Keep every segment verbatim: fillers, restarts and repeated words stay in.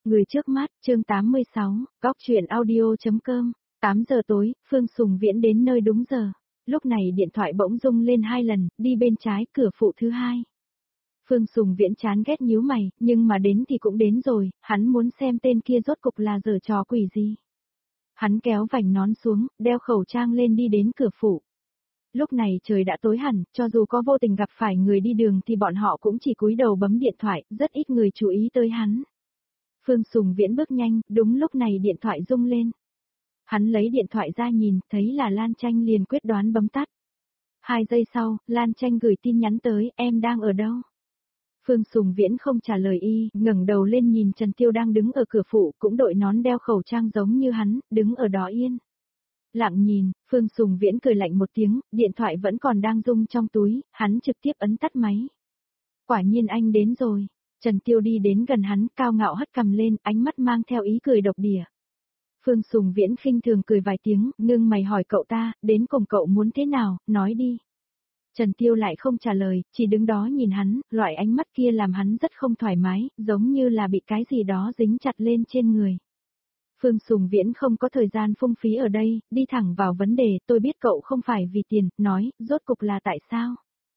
Người trước mắt, chương tám mươi sáu, góc truyện audio.com, tám giờ tối, Phương Sùng Viễn đến nơi đúng giờ. Lúc này điện thoại bỗng rung lên hai lần, đi bên trái cửa phụ thứ hai. Phương Sùng Viễn chán ghét nhíu mày, nhưng mà đến thì cũng đến rồi, hắn muốn xem tên kia rốt cục là giở trò quỷ gì. Hắn kéo vành nón xuống, đeo khẩu trang lên đi đến cửa phụ. Lúc này trời đã tối hẳn, cho dù có vô tình gặp phải người đi đường thì bọn họ cũng chỉ cúi đầu bấm điện thoại, rất ít người chú ý tới hắn. Phương Sùng Viễn bước nhanh, đúng lúc này điện thoại rung lên. Hắn lấy điện thoại ra nhìn, thấy là Lan Tranh liền quyết đoán bấm tắt. Hai giây sau, Lan Tranh gửi tin nhắn tới, em đang ở đâu? Phương Sùng Viễn không trả lời y, ngẩng đầu lên nhìn Trần Tiêu đang đứng ở cửa phụ, cũng đội nón đeo khẩu trang giống như hắn, đứng ở đó yên. Lặng nhìn, Phương Sùng Viễn cười lạnh một tiếng, điện thoại vẫn còn đang rung trong túi, hắn trực tiếp ấn tắt máy. Quả nhiên anh đến rồi. Trần Tiêu đi đến gần hắn, cao ngạo hất cằm lên, ánh mắt mang theo ý cười độc địa. Phương Sùng Viễn khinh thường cười vài tiếng, ngưng mày hỏi cậu ta, đến cùng cậu muốn thế nào, nói đi. Trần Tiêu lại không trả lời, chỉ đứng đó nhìn hắn, loại ánh mắt kia làm hắn rất không thoải mái, giống như là bị cái gì đó dính chặt lên trên người. Phương Sùng Viễn không có thời gian phung phí ở đây, đi thẳng vào vấn đề, tôi biết cậu không phải vì tiền, nói, rốt cục là tại sao?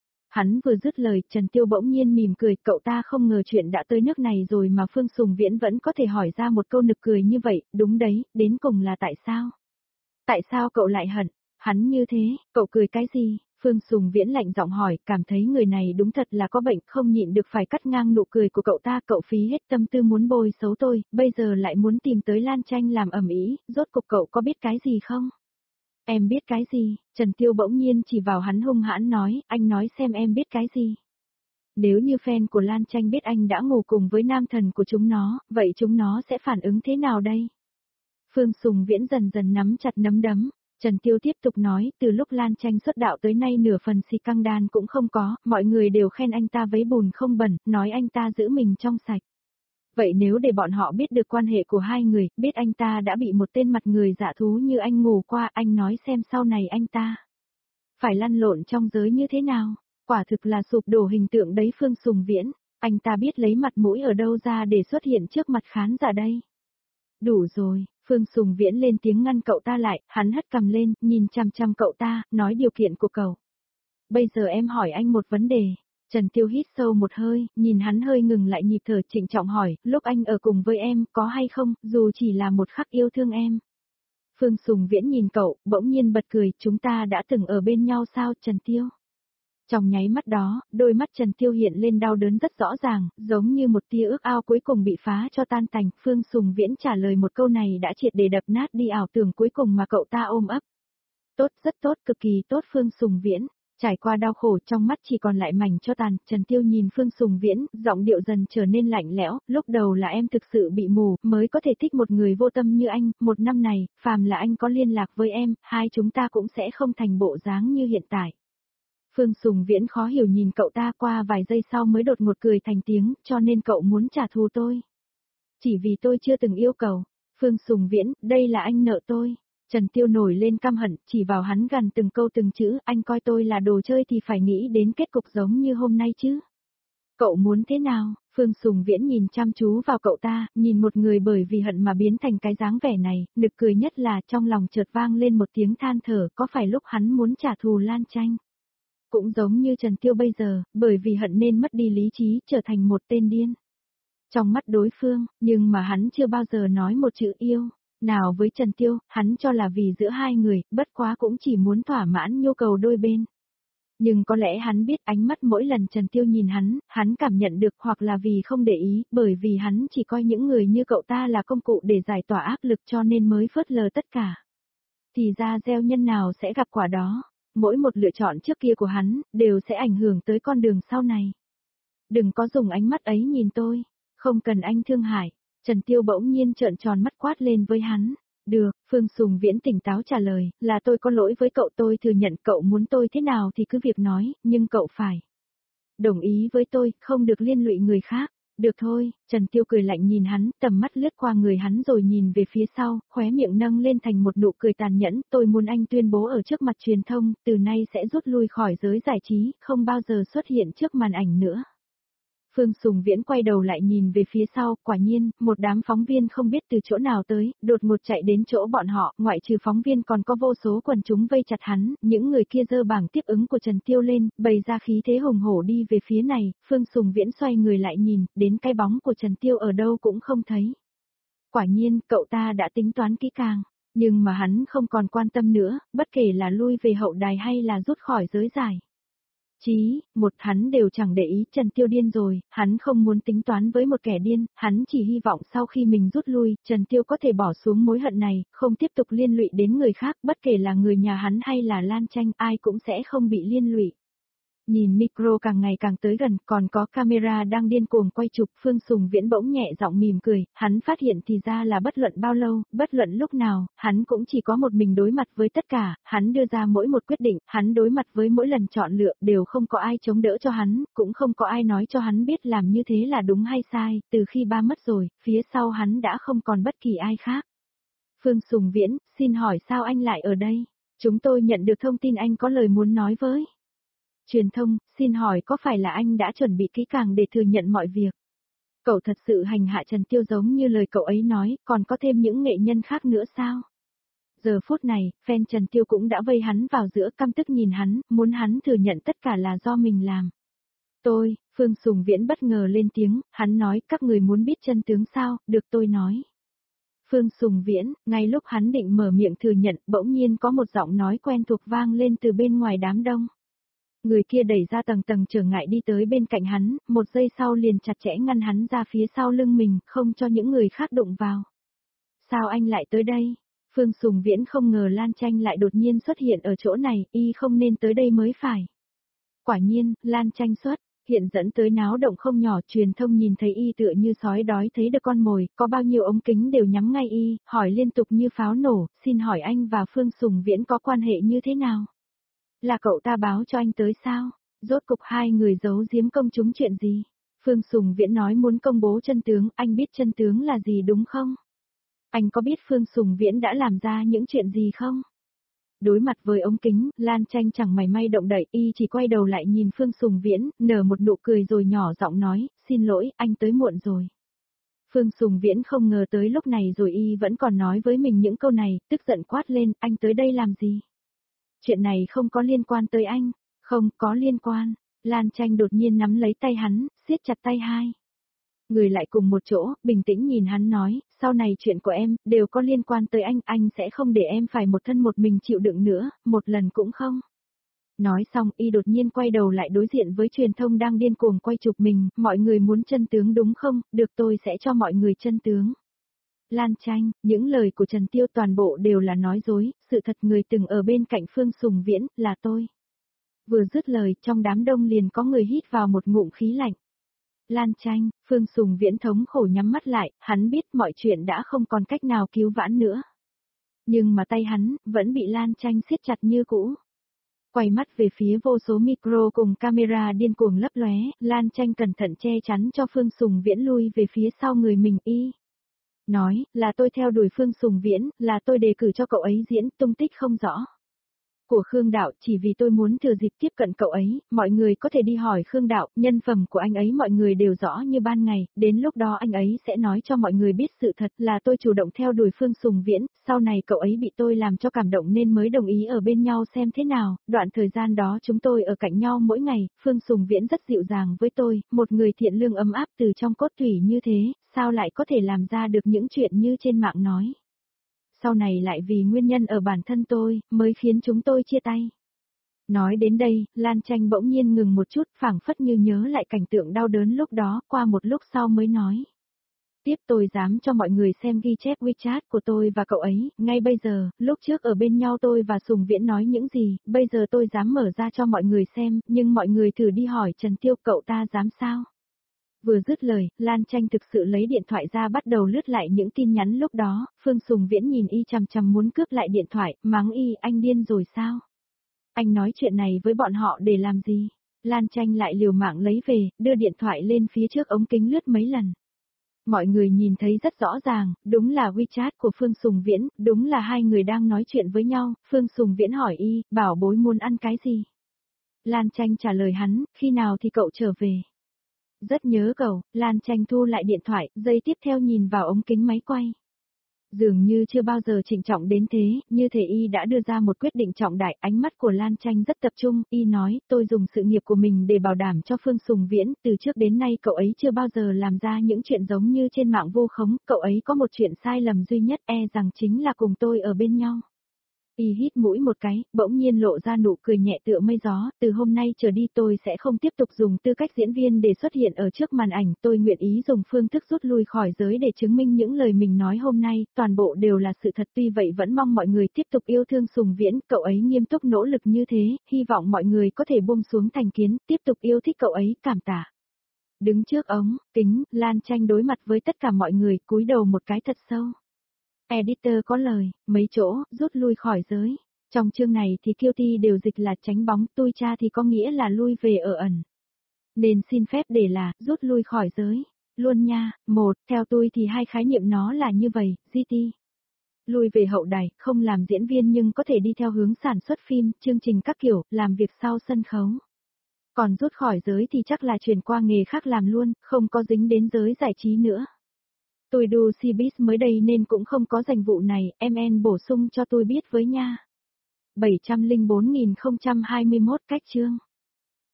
Hắn vừa dứt lời, Trần Tiêu bỗng nhiên mỉm cười, cậu ta không ngờ chuyện đã tới nước này rồi mà Phương Sùng Viễn vẫn có thể hỏi ra một câu nực cười như vậy, đúng đấy, đến cùng là tại sao? Tại sao cậu lại hận? Hắn như thế, cậu cười cái gì? Phương Sùng Viễn lạnh giọng hỏi, cảm thấy người này đúng thật là có bệnh, không nhịn được phải cắt ngang nụ cười của cậu ta, cậu phí hết tâm tư muốn bôi xấu tôi, bây giờ lại muốn tìm tới Lan Tranh làm ầm ĩ, rốt cục cậu có biết cái gì không? Em biết cái gì? Trần Tiêu bỗng nhiên chỉ vào hắn hung hãn nói, anh nói xem em biết cái gì? Nếu như fan của Lan Tranh biết anh đã ngủ cùng với nam thần của chúng nó, vậy chúng nó sẽ phản ứng thế nào đây? Phương Sùng Viễn dần dần nắm chặt nắm đấm. Trần Tiêu tiếp tục nói, từ lúc Lan Tranh xuất đạo tới nay nửa phần xì căng đan cũng không có, mọi người đều khen anh ta vấy bùn không bẩn, nói anh ta giữ mình trong sạch. Vậy nếu để bọn họ biết được quan hệ của hai người, biết anh ta đã bị một tên mặt người dạ thú như anh ngủ qua, anh nói xem sau này anh ta phải lăn lộn trong giới như thế nào? Quả thực là sụp đổ hình tượng đấy Phương Sùng Viễn, anh ta biết lấy mặt mũi ở đâu ra để xuất hiện trước mặt khán giả đây? Đủ rồi. Phương Sùng Viễn lên tiếng ngăn cậu ta lại, hắn hất cằm lên, nhìn chằm chằm cậu ta, nói điều kiện của cậu. Bây giờ em hỏi anh một vấn đề. Trần Tiêu hít sâu một hơi, nhìn hắn hơi ngừng lại nhịp thở, trịnh trọng hỏi, lúc anh ở cùng với em, có hay không, dù chỉ là một khắc yêu thương em. Phương Sùng Viễn nhìn cậu, bỗng nhiên bật cười, chúng ta đã từng ở bên nhau sao, Trần Tiêu? Trong nháy mắt đó, đôi mắt Trần Tiêu hiện lên đau đớn rất rõ ràng, giống như một tia ước ao cuối cùng bị phá cho tan tành. Phương Sùng Viễn trả lời một câu này đã triệt để đập nát đi ảo tưởng cuối cùng mà cậu ta ôm ấp. Tốt, rất tốt, cực kỳ tốt Phương Sùng Viễn. Trải qua đau khổ trong mắt chỉ còn lại mảnh cho tàn, Trần Tiêu nhìn Phương Sùng Viễn, giọng điệu dần trở nên lạnh lẽo, lúc đầu là em thực sự bị mù, mới có thể thích một người vô tâm như anh, một năm này, phàm là anh có liên lạc với em, hai chúng ta cũng sẽ không thành bộ dáng như hiện tại. Phương Sùng Viễn khó hiểu nhìn cậu ta, qua vài giây sau mới đột ngột cười thành tiếng, cho nên cậu muốn trả thù tôi. Chỉ vì tôi chưa từng yêu cầu. Phương Sùng Viễn, đây là anh nợ tôi. Trần Tiêu nổi lên căm hận, chỉ vào hắn gằn từng câu từng chữ, anh coi tôi là đồ chơi thì phải nghĩ đến kết cục giống như hôm nay chứ. Cậu muốn thế nào? Phương Sùng Viễn nhìn chăm chú vào cậu ta, nhìn một người bởi vì hận mà biến thành cái dáng vẻ này, nực cười nhất là trong lòng chợt vang lên một tiếng than thở, có phải lúc hắn muốn trả thù Lan Tranh? Cũng giống như Trần Tiêu bây giờ, bởi vì hận nên mất đi lý trí, trở thành một tên điên. Trong mắt đối phương, nhưng mà hắn chưa bao giờ nói một chữ yêu. Nào với Trần Tiêu, hắn cho là vì giữa hai người, bất quá cũng chỉ muốn thỏa mãn nhu cầu đôi bên. Nhưng có lẽ hắn biết ánh mắt mỗi lần Trần Tiêu nhìn hắn, hắn cảm nhận được hoặc là vì không để ý, bởi vì hắn chỉ coi những người như cậu ta là công cụ để giải tỏa áp lực cho nên mới phớt lờ tất cả. Thì ra gieo nhân nào sẽ gặp quả đó. Mỗi một lựa chọn trước kia của hắn, đều sẽ ảnh hưởng tới con đường sau này. Đừng có dùng ánh mắt ấy nhìn tôi, không cần anh thương hại. Trần Tiêu bỗng nhiên trợn tròn mắt quát lên với hắn. Được, Phương Sùng Viễn tỉnh táo trả lời, là tôi có lỗi với cậu, tôi thừa nhận cậu muốn tôi thế nào thì cứ việc nói, nhưng cậu phải đồng ý với tôi, không được liên lụy người khác. Được thôi, Trần Tiêu cười lạnh nhìn hắn, tầm mắt lướt qua người hắn rồi nhìn về phía sau, khóe miệng nâng lên thành một nụ cười tàn nhẫn, tôi muốn anh tuyên bố ở trước mặt truyền thông, từ nay sẽ rút lui khỏi giới giải trí, không bao giờ xuất hiện trước màn ảnh nữa. Phương Sùng Viễn quay đầu lại nhìn về phía sau, quả nhiên, một đám phóng viên không biết từ chỗ nào tới, đột ngột chạy đến chỗ bọn họ, ngoại trừ phóng viên còn có vô số quần chúng vây chặt hắn, những người kia giơ bảng tiếp ứng của Trần Tiêu lên, bày ra khí thế hùng hổ đi về phía này, Phương Sùng Viễn xoay người lại nhìn, đến cái bóng của Trần Tiêu ở đâu cũng không thấy. Quả nhiên, cậu ta đã tính toán kỹ càng, nhưng mà hắn không còn quan tâm nữa, bất kể là lui về hậu đài hay là rút khỏi giới giải. Chí, một hắn đều chẳng để ý, Trần Tiêu điên rồi, hắn không muốn tính toán với một kẻ điên, hắn chỉ hy vọng sau khi mình rút lui, Trần Tiêu có thể bỏ xuống mối hận này, không tiếp tục liên lụy đến người khác, bất kể là người nhà hắn hay là Lan Tranh, ai cũng sẽ không bị liên lụy. Nhìn micro càng ngày càng tới gần, còn có camera đang điên cuồng quay chụp, Phương Sùng Viễn bỗng nhẹ giọng mỉm cười, hắn phát hiện thì ra là bất luận bao lâu, bất luận lúc nào, hắn cũng chỉ có một mình đối mặt với tất cả, hắn đưa ra mỗi một quyết định, hắn đối mặt với mỗi lần chọn lựa, đều không có ai chống đỡ cho hắn, cũng không có ai nói cho hắn biết làm như thế là đúng hay sai, từ khi ba mất rồi, phía sau hắn đã không còn bất kỳ ai khác. Phương Sùng Viễn, xin hỏi sao anh lại ở đây? Chúng tôi nhận được thông tin anh có lời muốn nói với truyền thông, xin hỏi có phải là anh đã chuẩn bị kỹ càng để thừa nhận mọi việc? Cậu thật sự hành hạ Trần Tiêu giống như lời cậu ấy nói, còn có thêm những nghệ nhân khác nữa sao? Giờ phút này, fan Trần Tiêu cũng đã vây hắn vào giữa, căm tức nhìn hắn, muốn hắn thừa nhận tất cả là do mình làm. Tôi, Phương Sùng Viễn bất ngờ lên tiếng, hắn nói, các người muốn biết chân tướng sao, được tôi nói. Phương Sùng Viễn, ngay lúc hắn định mở miệng thừa nhận, bỗng nhiên có một giọng nói quen thuộc vang lên từ bên ngoài đám đông. Người kia đẩy ra tầng tầng trở ngại đi tới bên cạnh hắn, một giây sau liền chặt chẽ ngăn hắn ra phía sau lưng mình, không cho những người khác đụng vào. Sao anh lại tới đây? Phương Sùng Viễn không ngờ Lan Tranh lại đột nhiên xuất hiện ở chỗ này, y không nên tới đây mới phải. Quả nhiên, Lan Tranh xuất hiện dẫn tới náo động không nhỏ, truyền thông nhìn thấy y tựa như sói đói thấy được con mồi, có bao nhiêu ống kính đều nhắm ngay y, hỏi liên tục như pháo nổ, xin hỏi anh và Phương Sùng Viễn có quan hệ như thế nào? Là cậu ta báo cho anh tới sao? Rốt cục hai người giấu giếm công chúng chuyện gì? Phương Sùng Viễn nói muốn công bố chân tướng, anh biết chân tướng là gì đúng không? Anh có biết Phương Sùng Viễn đã làm ra những chuyện gì không? Đối mặt với ống kính, Lan Tranh chẳng mảy may động đậy, y chỉ quay đầu lại nhìn Phương Sùng Viễn, nở một nụ cười rồi nhỏ giọng nói, xin lỗi, anh tới muộn rồi. Phương Sùng Viễn không ngờ tới lúc này rồi y vẫn còn nói với mình những câu này, tức giận quát lên, anh tới đây làm gì? Chuyện này không có liên quan tới anh, không có liên quan. Lan Tranh đột nhiên nắm lấy tay hắn, siết chặt tay hai người lại cùng một chỗ, bình tĩnh nhìn hắn nói, sau này chuyện của em, đều có liên quan tới anh, anh sẽ không để em phải một thân một mình chịu đựng nữa, một lần cũng không. Nói xong, y đột nhiên quay đầu lại đối diện với truyền thông đang điên cuồng quay chụp mình, mọi người muốn chân tướng đúng không, được tôi sẽ cho mọi người chân tướng. Lan Tranh, những lời của Trần Tiêu toàn bộ đều là nói dối, sự thật người từng ở bên cạnh Phương Sùng Viễn, là tôi. Vừa dứt lời, trong đám đông liền có người hít vào một ngụm khí lạnh. Lan Tranh, Phương Sùng Viễn thống khổ nhắm mắt lại, hắn biết mọi chuyện đã không còn cách nào cứu vãn nữa. Nhưng mà tay hắn, vẫn bị Lan Tranh siết chặt như cũ. Quay mắt về phía vô số micro cùng camera điên cuồng lấp lóe, Lan Tranh cẩn thận che chắn cho Phương Sùng Viễn lui về phía sau người mình y. Nói, là tôi theo đuổi Phương Sùng Viễn, là tôi đề cử cho cậu ấy diễn, tung tích không rõ. Của Khương Đạo, chỉ vì tôi muốn thừa dịp tiếp cận cậu ấy, mọi người có thể đi hỏi Khương Đạo, nhân phẩm của anh ấy mọi người đều rõ như ban ngày, đến lúc đó anh ấy sẽ nói cho mọi người biết sự thật là tôi chủ động theo đuổi Phương Sùng Viễn, sau này cậu ấy bị tôi làm cho cảm động nên mới đồng ý ở bên nhau xem thế nào, đoạn thời gian đó chúng tôi ở cạnh nhau mỗi ngày, Phương Sùng Viễn rất dịu dàng với tôi, một người thiện lương ấm áp từ trong cốt tủy như thế, sao lại có thể làm ra được những chuyện như trên mạng nói. Sau này lại vì nguyên nhân ở bản thân tôi, mới khiến chúng tôi chia tay. Nói đến đây, Lan Tranh bỗng nhiên ngừng một chút, phảng phất như nhớ lại cảnh tượng đau đớn lúc đó, qua một lúc sau mới nói. Tiếp tôi dám cho mọi người xem ghi chép WeChat của tôi và cậu ấy, ngay bây giờ, lúc trước ở bên nhau tôi và Sùng Viễn nói những gì, bây giờ tôi dám mở ra cho mọi người xem, nhưng mọi người thử đi hỏi Trần Tiêu cậu ta dám sao? Vừa dứt lời, Lan Tranh thực sự lấy điện thoại ra bắt đầu lướt lại những tin nhắn lúc đó, Phương Sùng Viễn nhìn y chằm chằm muốn cướp lại điện thoại, mắng y, anh điên rồi sao? Anh nói chuyện này với bọn họ để làm gì? Lan Tranh lại liều mạng lấy về, đưa điện thoại lên phía trước ống kính lướt mấy lần. Mọi người nhìn thấy rất rõ ràng, đúng là WeChat của Phương Sùng Viễn, đúng là hai người đang nói chuyện với nhau, Phương Sùng Viễn hỏi y, bảo bối muốn ăn cái gì? Lan Tranh trả lời hắn, khi nào thì cậu trở về? Rất nhớ cậu, Lan Tranh thu lại điện thoại, giây tiếp theo nhìn vào ống kính máy quay. Dường như chưa bao giờ trịnh trọng đến thế, như thể y đã đưa ra một quyết định trọng đại, ánh mắt của Lan Tranh rất tập trung, y nói, tôi dùng sự nghiệp của mình để bảo đảm cho Phương Sùng Viễn, từ trước đến nay cậu ấy chưa bao giờ làm ra những chuyện giống như trên mạng vu khống, cậu ấy có một chuyện sai lầm duy nhất e rằng chính là cùng tôi ở bên nhau. Y hít mũi một cái, bỗng nhiên lộ ra nụ cười nhẹ tựa mây gió, từ hôm nay trở đi tôi sẽ không tiếp tục dùng tư cách diễn viên để xuất hiện ở trước màn ảnh, tôi nguyện ý dùng phương thức rút lui khỏi giới để chứng minh những lời mình nói hôm nay, toàn bộ đều là sự thật, tuy vậy vẫn mong mọi người tiếp tục yêu thương Sùng Viễn, cậu ấy nghiêm túc nỗ lực như thế, hy vọng mọi người có thể buông xuống thành kiến, tiếp tục yêu thích cậu ấy, cảm tạ. Đứng trước ống kính, Lan Tranh đối mặt với tất cả mọi người, cúi đầu một cái thật sâu. Editor có lời, mấy chỗ, rút lui khỏi giới. Trong chương này thì Kiêu Thi đều dịch là tránh bóng, tui cha thì có nghĩa là lui về ở ẩn. Nên xin phép để là, rút lui khỏi giới. Luôn nha, một, theo tôi thì hai khái niệm nó là như vậy, giê tê. Lui về hậu đài, không làm diễn viên nhưng có thể đi theo hướng sản xuất phim, chương trình các kiểu, làm việc sau sân khấu. Còn rút khỏi giới thì chắc là chuyển qua nghề khác làm luôn, không có dính đến giới giải trí nữa. Tôi đu Cbiz mới đây nên cũng không có danh vụ này, em en bổ sung cho tôi biết với nha. bảy trăm lẻ bốn nghìn không trăm hai mươi mốt cách chương.